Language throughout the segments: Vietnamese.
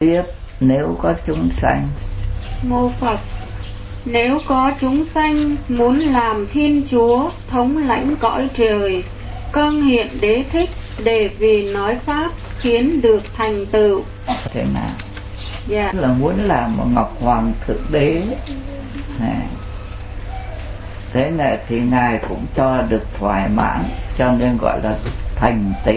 Tiếp, nếu có chúng sanh. Mô Phật. Nếu có chúng sanh muốn làm Thiên Chúa thống lãnh cõi trời, con hiện Đế Thích để vì nói pháp khiến được thành tựu. Thế nào? Dạ. Là muốn làm một Ngọc Hoàng Thượng Đế. Thế này thì Ngài cũng cho được thoải mãn, cho nên gọi là thành tựu.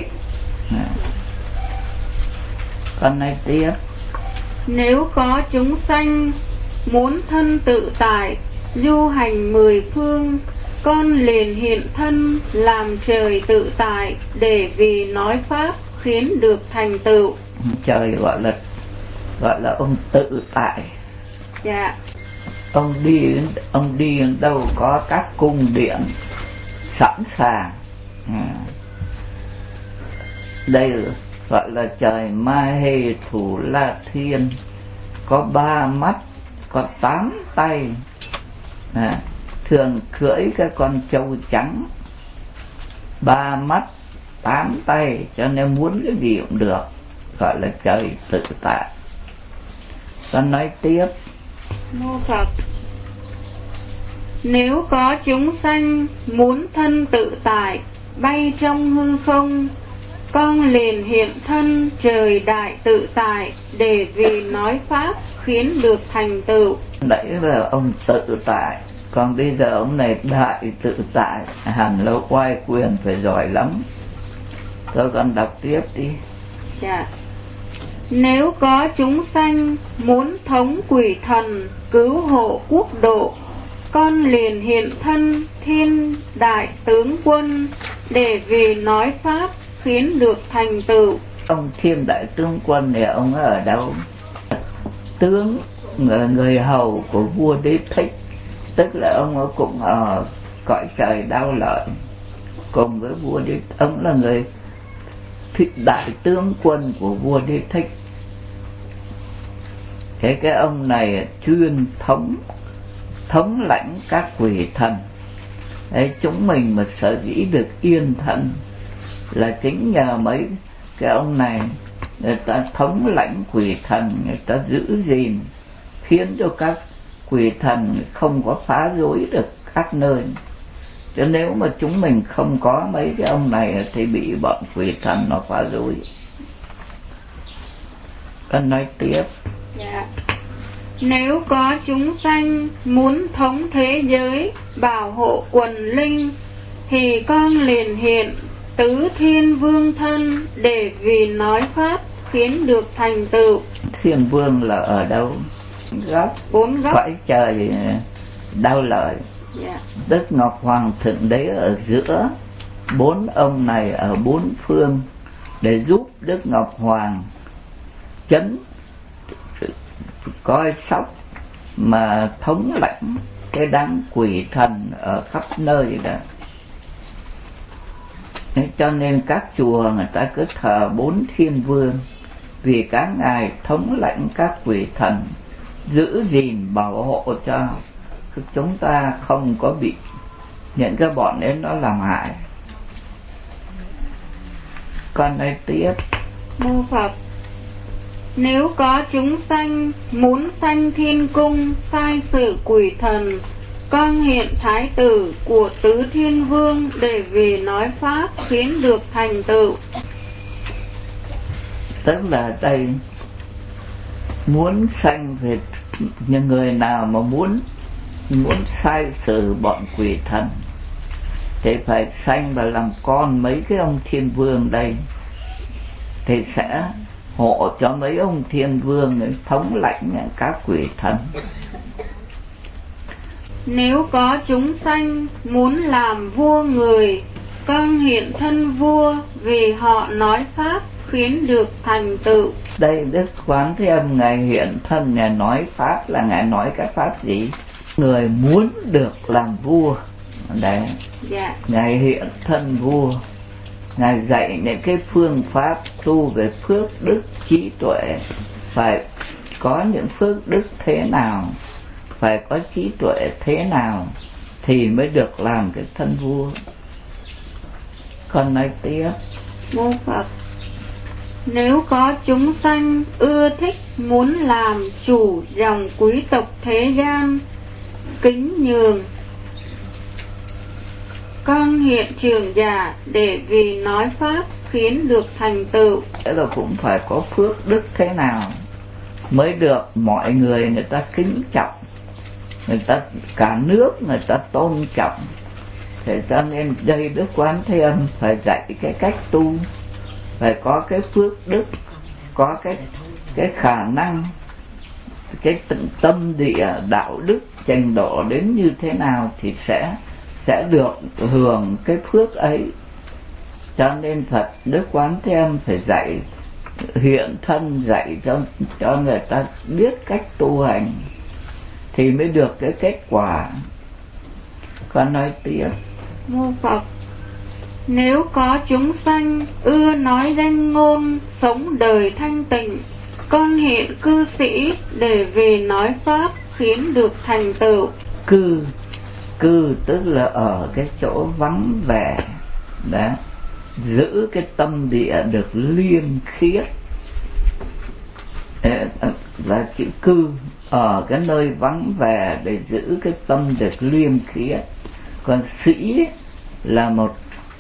Con nói tiếp. Nếu có chúng sanh muốn thân tự tại, du hành mười phương, con liền hiện thân làm trời tự tại để vì nói pháp khiến được thành tựu. Trời gọi là ông tự tại. Dạ. Ông đi đến đâu có các cung điện sẵn sàng. Đây gọi là trời Ma Hê Thủ La Thiên, có 3 mắt, có 8 tay, thường cưỡi cái con trâu trắng, 3 mắt 8 tay, cho nên muốn cái gì cũng được, gọi là trời tự tại. Con nói tiếp. Mô Phật. Nếu có chúng sanh muốn thân tự tại, bay trong hư không, con liền hiện thân trời đại tự tại để vì nói pháp khiến được thành tựu. Nãy giờ ông tự tại, còn bây giờ ông này đại tự tại, hẳn là oai quyền phải giỏi lắm. Thôi con đọc tiếp đi. Dạ. Nếu có chúng sanh muốn thống quỷ thần cứu hộ quốc độ, con liền hiện thân thiên đại tướng quân để vì nói pháp khiến được thành tựu. Ông thiên đại tướng quân này ông ở đâu? Tướng, người hầu của vua Đế Thích, tức là ông cũng ở cõi trời Đao Lợi cùng với vua Đế. Ông là người đại tướng quân của vua Đế Thích. Cái ông này chuyên thống lãnh các quỷ thần. Đấy, chúng mình mà sở dĩ được yên thân là chính nhờ mấy cái ông này. Người ta thống lãnh quỷ thần, người ta giữ gìn, khiến cho các quỷ thần không có phá rối được các nơi. Chứ nếu mà chúng mình không có mấy cái ông này thì bị bọn quỷ thần nó phá rối. Con nói tiếp. Dạ. Nếu có chúng sanh muốn thống thế giới, bảo hộ quần linh, thì con liền hiện tứ thiên vương thân để vì nói pháp khiến được thành tựu. Thiên vương là ở đâu? Bốn góc cõi trời Đao Lợi. Yeah. Đức Ngọc Hoàng Thượng Đế ở giữa, 4 ông này ở 4 phương để giúp Đức Ngọc Hoàng chấn coi sóc mà thống lãnh cái đám quỷ thần ở khắp nơi đó. Cho nên các chùa người ta cứ thờ 4 thiên vương, vì các ngài thống lãnh các quỷ thần, giữ gìn bảo hộ cho chúng ta không có bị những cái bọn ấy nó làm hại. Con nói tiếp. Mô Phật. Nếu có chúng sanh muốn sanh thiên cung, sai sự quỷ thần, con hiện thái tử của tứ thiên vương để vì nói pháp khiến được thành tựu. Tức là đây muốn sanh về những người nào mà muốn sai sự bọn quỷ thần thì phải sanh và làm con mấy cái ông thiên vương đây, thì sẽ hộ cho mấy ông thiên vương ấy thống lãnh các quỷ thần. Nếu có chúng sanh muốn làm vua người, con hiện thân vua vì họ nói pháp khiến được thành tựu. Đây Đức Quán Thế Âm ngài hiện thân, ngài nói pháp là ngài nói cái pháp gì? Người muốn được làm vua đấy. Dạ. Ngài hiện thân vua, ngài dạy những cái phương pháp tu về phước đức trí tuệ, phải có những phước đức thế nào, phải có trí tuệ thế nào thì mới được làm cái thân vua. Con nói tiếp. Mô Phật. Nếu có chúng sanh ưa thích muốn làm chủ dòng quý tộc thế gian, kính nhường con hiện trường giả để vì nói pháp khiến được thành tựu. Thế là cũng phải có phước đức thế nào mới được mọi người ta kính trọng, người ta cả nước người ta tôn trọng. Thế cho nên đây Đức Quán Thế Âm phải dạy cái cách tu, phải có cái phước đức, có cái khả năng, cái tâm địa đạo đức trình độ đến như thế nào thì sẽ được hưởng cái phước ấy. Cho nên Phật Đức Quán Thế Âm phải dạy hiện thân, dạy cho người ta biết cách tu hành thì mới được cái kết quả. Con nói tiếp. Mô Phật. Nếu có chúng sanh ưa nói danh ngôn sống đời thanh tịnh, con hiện cư sĩ để vì nói pháp khiến được thành tựu. Cư tức là ở cái chỗ vắng vẻ đó, giữ cái tâm địa được liêm khiết, là chữ cư, ở cái nơi vắng vẻ để giữ cái tâm được liêm khiết. Còn sĩ là một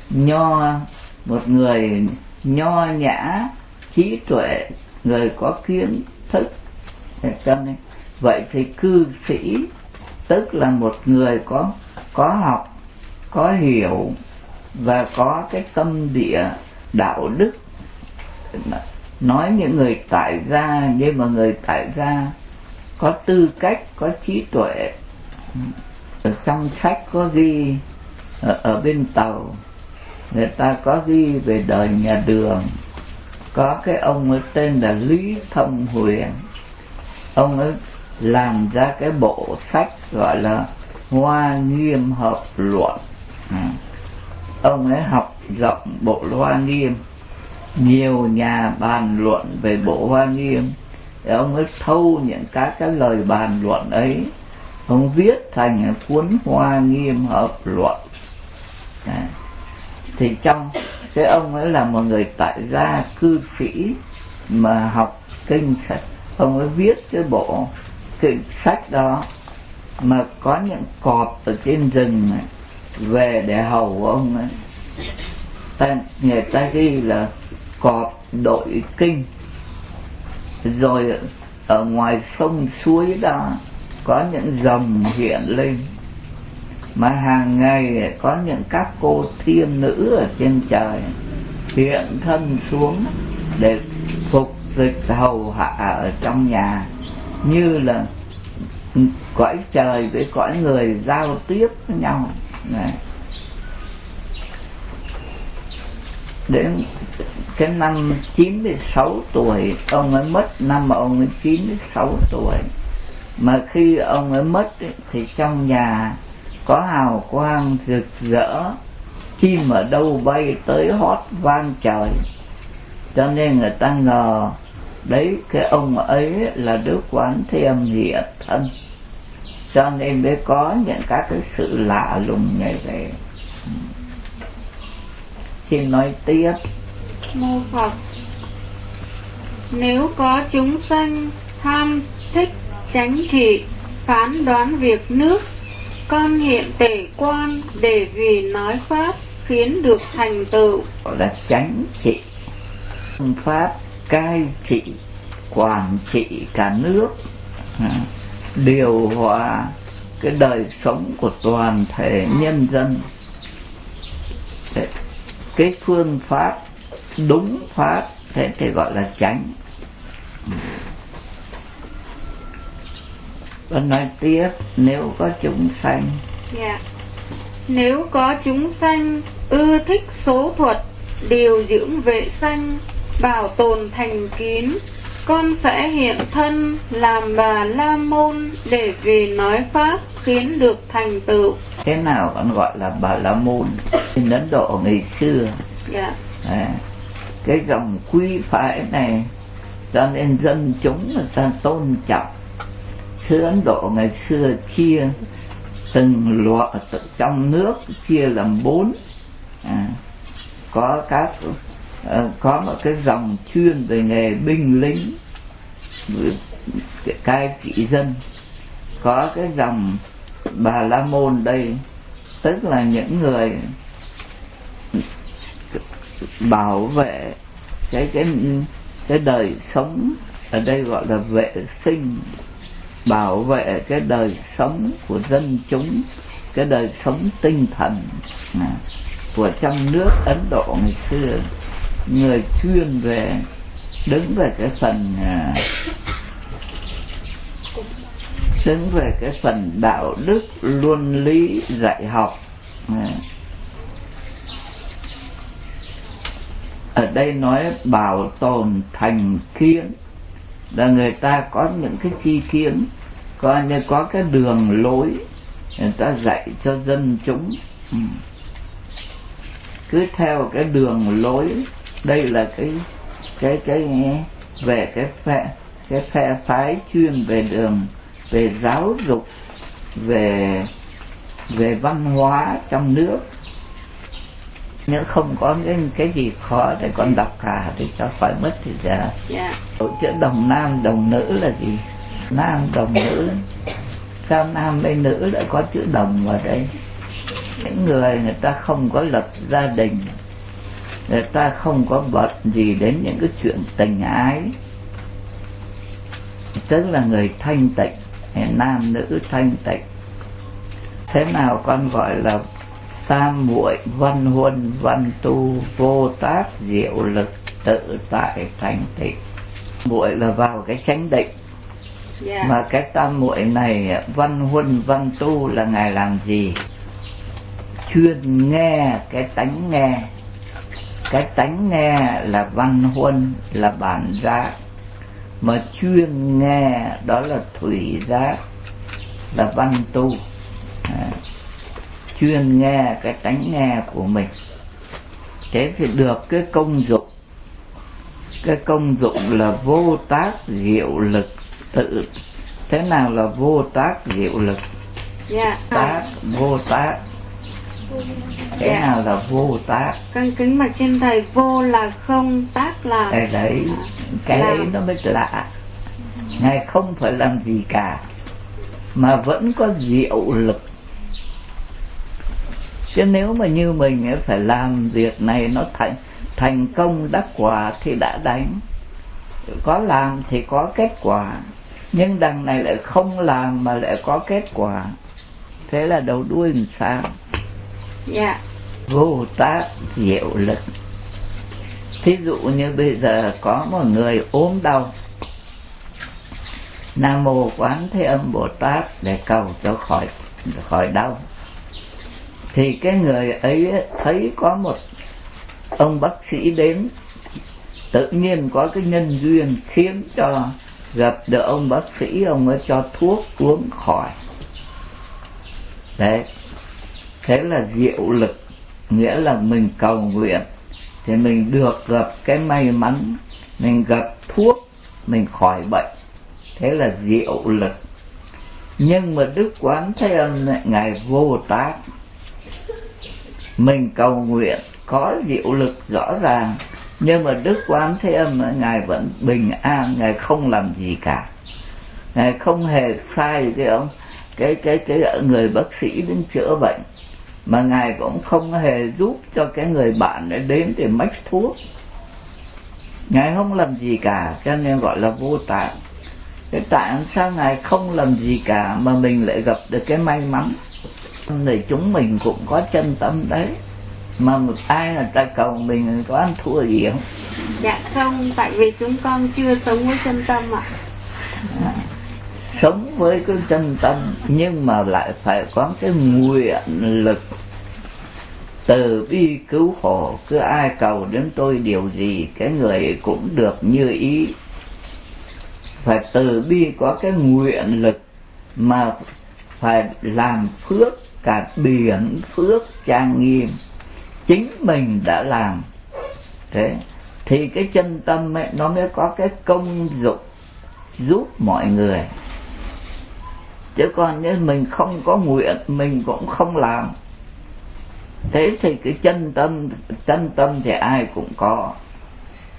người nho nhã, trí tuệ, người có kiến thức. Cho nên vậy thì cư sĩ tức là một người có học, có hiểu và có cái tâm địa đạo đức. Nói những người tại gia, nhưng mà người tại gia có tư cách, có trí tuệ. Ở trong sách có ghi, ở bên Tàu người ta có ghi về đời nhà Đường, có cái ông ấy tên là Lý Thông Huyền. Ông ấy làm ra cái bộ sách gọi là Hoa Nghiêm Hợp Luận. Ông ấy học rộng bộ Hoa Nghiêm, nhiều nhà bàn luận về bộ Hoa Nghiêm. Ông ấy thâu những các cái lời bàn luận ấy, ông viết thành cuốn Hoa Nghiêm Hợp Luận. Thì trong cái ông ấy là một người tại gia cư sĩ mà học kinh sách, ông ấy viết cái bộ kinh sách đó mà có những cọp ở trên rừng này, về để hầu ông ấy. Người ta ghi là cọp đội kinh. Rồi ở ngoài sông suối đó có những dòng hiện lên, mà hàng ngày có những các cô thiên nữ ở trên trời hiện thân xuống để phục dịch hầu hạ ở trong nhà, như là cõi trời với cõi người giao tiếp với nhau này. Đến cái năm 96 tuổi ông ấy mất, năm mà ông ấy 96 tuổi. Mà khi ông ấy mất thì trong nhà có hào quang rực rỡ, chim ở đâu bay tới hót vang trời. Cho nên người ta ngờ đấy cái ông ấy là Đức Quán Thế Âm hiện thân, cho nên mới có những các cái sự lạ lùng như vậy. Xin nói tiếp. Mô Phật. Nếu có chúng sanh tham thích chánh trị, phán đoán việc nước, con hiện tể quan để vì nói pháp khiến được thành tựu. Gọi là chánh trị, pháp cai trị, quản trị cả nước, điều hòa cái đời sống của toàn thể nhân dân. Cái phương pháp đúng pháp thế thì gọi là chánh. Và nói tiếp. Nếu có chúng sanh, nếu có chúng sanh ưa thích số thuật, điều dưỡng vệ sanh, bảo tồn thành kín, con sẽ hiện thân làm Bà La Môn để vì nói pháp khiến được thành tựu. Thế nào còn gọi là Bà La Môn? Trên Ấn Độ ngày xưa, cái dòng quý phái này, cho nên dân chúng người ta tôn trọng. Xứ Ấn Độ ngày xưa chia từng loại trong nước, chia làm 4. Có các có một cái dòng chuyên về nghề binh lính cai trị dân, có cái dòng Bà La Môn đây, tức là những người bảo vệ cái đời sống, ở đây gọi là vệ sinh, bảo vệ cái đời sống của dân chúng, cái đời sống tinh thần của trong nước Ấn Độ ngày xưa. Người chuyên về đứng về cái phần đạo đức luân lý dạy học. Ở đây nói bảo tồn thành kiến, là người ta có những cái chi kiến, coi như có cái đường lối người ta dạy cho dân chúng, cứ theo cái đường lối. Đây là cái về cái phe phái chuyên về về giáo dục, về văn hóa trong nước. Nếu không có cái gì khó để con đọc cả thì cho khỏi mất thì giờ. Chữ đồng nam đồng nữ là gì? Nam đồng nữ, sao nam với nữ lại có chữ đồng vào đây? Những người ta không có lập gia đình, người ta không có bận gì đến những cái chuyện tình ái, tức là người thanh tịnh, nam nữ thanh tịnh. Thế nào con gọi là tam muội văn huân văn tu vô tác diệu lực tự tại thành tịnh. Muội là vào cái chánh định. Mà cái tam muội này, văn huân văn tu là ngài làm gì? Chuyên nghe cái tánh nghe. Cái tánh nghe là văn huân, là bản giác. Mà chuyên nghe đó là thủy giác, là văn tu. Chuyên nghe cái tánh nghe của mình, thế thì được cái công dụng. Cái công dụng là vô tác diệu lực tự. Thế nào là vô tác diệu lực? Tác, vô tác. Thế nào là vô tác? Con kính mà trên thầy, vô là không, tác là đấy, cái đấy nó mới lạ. Ngài không phải làm gì cả mà vẫn có diệu lực. Chứ nếu mà như mình phải làm việc này nó thành công đắc quả thì đã đánh. Có làm thì có kết quả, nhưng đằng này lại không làm mà lại có kết quả. Thế là đầu đuôi làm sao? Vô tác diệu lực. Thí dụ như bây giờ có một người ốm đau, Nam Mô Quán Thế Âm Bồ Tát để cầu cho khỏi đau. Thì cái người ấy thấy có một ông bác sĩ đến, tự nhiên có cái nhân duyên khiến cho gặp được ông bác sĩ, ông ấy cho thuốc uống khỏi. Đấy, thế là diệu lực. Nghĩa là mình cầu nguyện thì mình được gặp cái may mắn, mình gặp thuốc, mình khỏi bệnh. Thế là diệu lực. Nhưng mà Đức Quán Thế Âm ngài vô tác. Mình cầu nguyện có diệu lực rõ ràng, nhưng mà Đức Quán Thế Âm ngài vẫn bình an, ngài không làm gì cả. Ngài không hề sai cái người bác sĩ đến chữa bệnh, mà ngài cũng không hề giúp cho cái người bạn ấy đến để mách thuốc. Ngài không làm gì cả, cho nên gọi là vô tác. Thế tại sao ngài không làm gì cả mà mình lại gặp được cái may mắn? Người chúng mình cũng có chân tâm đấy, mà một ai người ta cầu mình có ăn thua gì không? Dạ không, tại vì chúng con chưa sống với chân tâm ạ. Sống với cái chân tâm nhưng mà lại phải có cái nguyện lực từ bi cứu khổ. Cứ ai cầu đến tôi điều gì, cái người cũng được như ý. Phải từ bi có cái nguyện lực, mà phải làm phước, cả biển phước trang nghiêm chính mình đã làm. Thế thì cái chân tâm ấy, nó mới có cái công dụng giúp mọi người. Chứ còn nếu mình không có nguyện, mình cũng không làm. Thế thì cái chân tâm thì ai cũng có.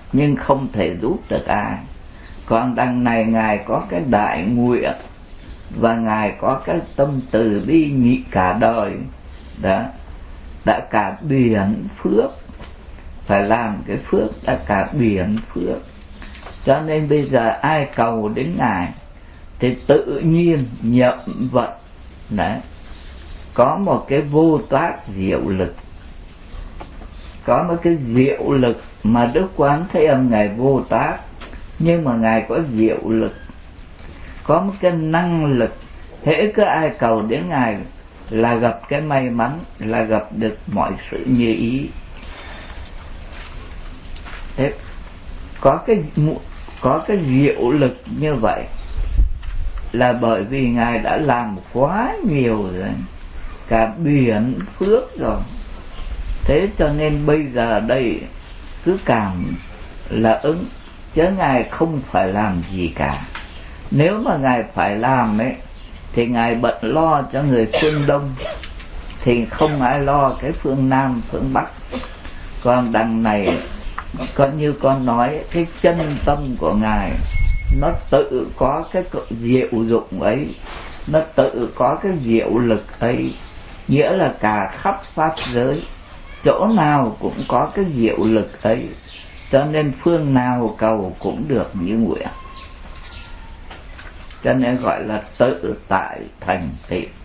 nhưng không thể giúp được ai. Còn đằng này Ngài có cái đại nguyện và Ngài có cái tâm từ bi nhị cả đời, đã cả biển phước, phải làm cái phước đã cả biển phước. Cho nên bây giờ ai cầu đến Ngài thì tự nhiên nhậm vận. Đấy, có một cái vô tác diệu lực, có một cái diệu lực mà Đức Quán Thế Âm Ngài vô tác, nhưng mà Ngài có diệu lực, có một cái năng lực. Hễ cứ ai cầu đến Ngài là gặp cái may mắn, là gặp được mọi sự như ý. Thế có cái diệu lực như vậy là bởi vì Ngài đã làm quá nhiều rồi, cả biển phước rồi. Thế cho nên bây giờ đây cứ cảm là ứng, chứ Ngài không phải làm gì cả. Nếu mà Ngài phải làm ấy thì Ngài bận lo cho người phương Đông, thì không ai lo cái phương Nam, phương Bắc. Còn đằng này có như con nói, cái chân tâm của Ngài nó tự có cái diệu dụng ấy, nó tự có cái diệu lực ấy, nghĩa là cả khắp pháp giới chỗ nào cũng có cái diệu lực ấy, cho nên phương nào cầu cũng được như nguyện. Cho nên gọi là tự tại thành tựu.